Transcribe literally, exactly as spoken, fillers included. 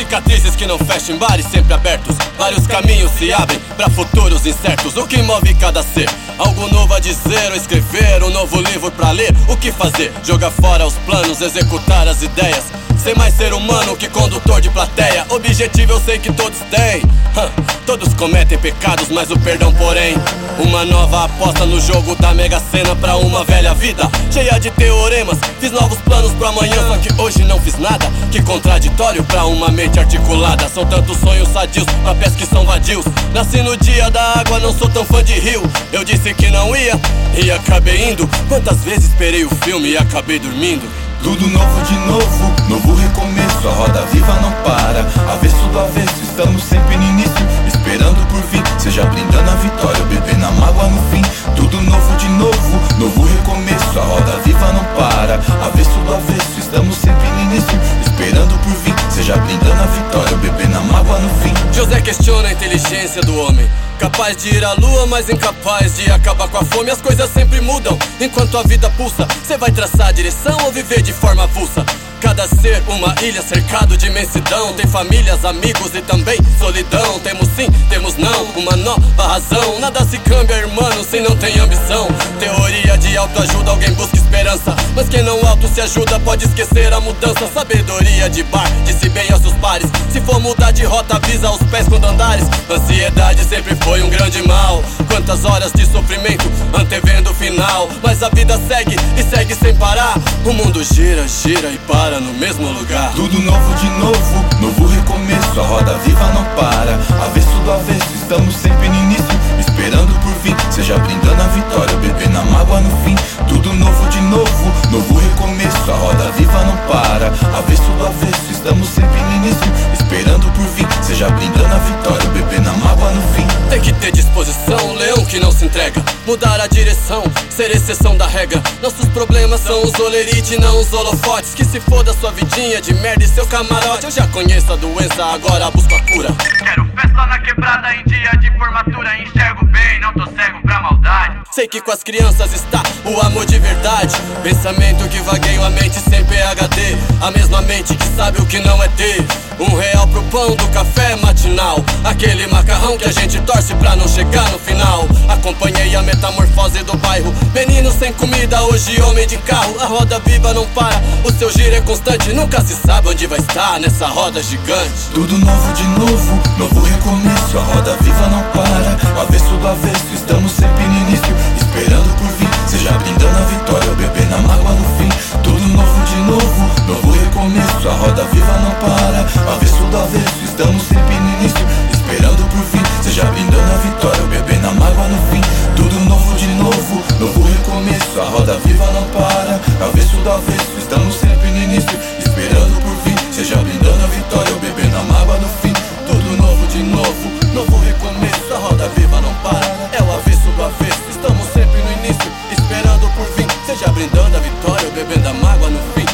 Cicatrizes que não fecham, bares sempre abertos. Vários caminhos se abrem pra futuros incertos. O que move cada ser? Algo novo a dizer ou escrever, um novo livro pra ler. O que fazer? Jogar fora os planos, executar as ideias. Ser mais ser humano que condutor de plateia. Objetivo eu sei que todos têm. Hum, todos cometem pecados, mas o perdão porém. Uma nova aposta no jogo da Mega Sena pra uma velha vida cheia de teoremas. Fiz novos planos pro amanhã, só que hoje não fiz nada. Que contraditório pra uma mente articulada. São tantos sonhos sadios, papéis que são vadios. Nasci no dia da água, não sou tão fã de rio. Eu disse que não ia, e acabei indo. Quantas vezes esperei o filme e acabei dormindo. Tudo novo de novo, novo recomeço. A roda viva não para, avesso do avesso. Estamos sempre no início, esperando por vir. Seja brindando a vitória, bebendo a mágoa no fim. Tudo novo de novo, novo recomeço. A roda viva não para, avesso do avesso. Estamos sempre no início, esperando por vir. Seja brindando a vitória, bebendo a mágoa no fim. José questiona a inteligência do homem, capaz de ir à lua, mas incapaz de acabar com a fome. As coisas sempre mudam, enquanto a vida pulsa. Cê vai traçar a direção ou viver de forma avulsa? Cada ser uma ilha cercado de imensidão. Tem famílias, amigos e também solidão. Temos sim, temos não, uma nova razão. Nada se cambia, irmão, se não tem ambição. Teoria de autoajuda, alguém busca esperança, mas quem não auto se ajuda pode esquecer a mudança. Sabedoria de bar, disse bem aos seus pares. Se for mudar de rota, avisa os pés quando andares. Ansiedade sempre foi um grande mal. Quantas horas de sofrimento, antevendo o final. Mas a vida segue e segue sem parar. O mundo gira, gira e para no mesmo lugar. Tudo novo de novo, novo recomeço. A roda viva não para, avesso do avesso. Estamos sempre no início, esperando por vir. Seja brindando a vitória, bebendo a mágoa no fim. Tudo novo de novo, novo recomeço. A roda viva não para, avesso do avesso. Estamos sempre no início, esperando por vir. Seja brindando a vitória, bebendo a mágoa no fim. Tem que ter disposição, leão que não se entrega. Mudar a direção, ser exceção da regra. Nossos problemas são os olerite, não os holofotes. Que se foda sua vidinha de merda e seu camarote. Eu já conheço a doença, agora busco a cura. Quero festa na quebrada em dia de formatura. Enxergo bem, não tô cego pra maldade. Sei que com as crianças está o amor de verdade. Pensamento que vagueia a mente sem P H D. A mesma mente que sabe o que não é ter. Um real pro pão do café matinal. Aquele macarrão que a gente torce pra não chegar no final. Acompanhei a metamorfose do bairro. Menino sem comida, hoje homem de carro. A roda viva não para, o seu giro é constante. Nunca se sabe onde vai estar nessa roda gigante. Tudo novo de novo, novo recomeço. A roda viva não para, avesso do avesso. Estamos sempre no início, esperando por vir. Seja brindando a vitória, bebendo a mágoa no fim. Tudo novo de novo, novo recomeço. A roda viva não para, avesso do avesso. Estamos sempre no início, esperando por vir. Seja brindando a vitória, bebendo a mágoa no fim. Tudo novo de novo, novo recomeço. A roda viva não para, avesso do avesso. Estamos sempre no início, esperando por vir. Seja brindando a vitória, bebendo a mágoa no fim. Tudo novo de novo, novo recomeço. A roda viva não para, é o avesso do avesso. Estamos sempre no início, esperando por vir. Seja brindando a vitória, bebendo a mágoa no fim.